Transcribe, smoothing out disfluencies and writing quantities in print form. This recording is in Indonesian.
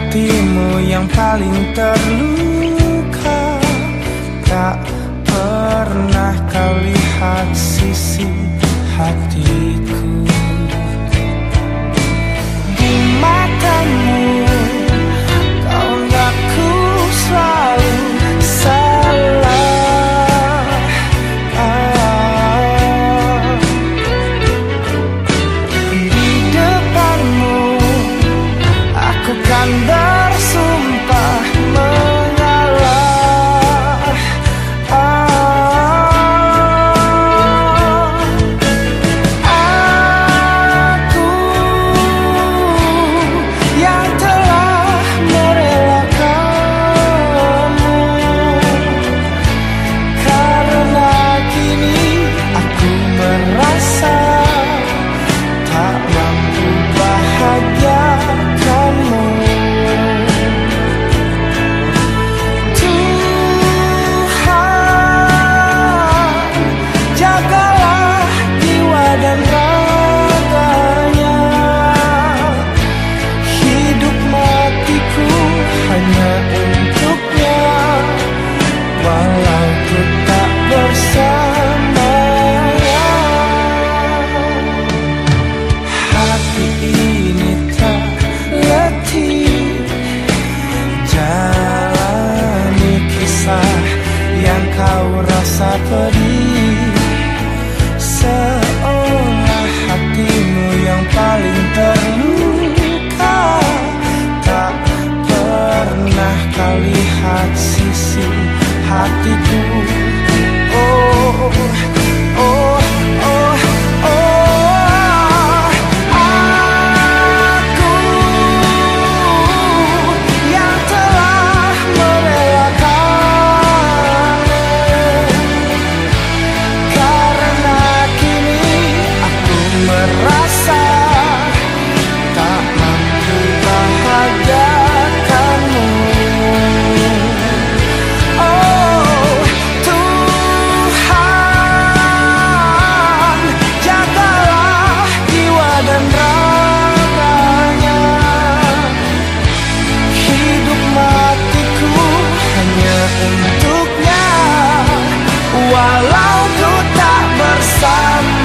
hatimu yang paling terluka. Tak pernah kau lihat sisi hatiku. Di matamu kau ngaku selalu salah. Di depanmu aku kan bersumpah mengalah. Aku yang telah merelakanmu, karena kini aku merasa tak mampu bahagiakanmu. Tuhan, jagalah jiwa dan raganya. Hidup matiku hanya untuknya, walau ku tak bersamanya. Hati ini tak letih jalani kisah yang kau rasa pedih. Seolah hatimu yang paling terluka. Tak pernah kau lihat sisi hatiku. Oh, oh, oh, oh. Aku yang telah merelakanmu, karena kini aku merasa tak mampu bahagiakanmu. Oh Tuhan, jagalah jiwa dan raganya. Hidup matiku hanya untuknya, walau ku tak bersama.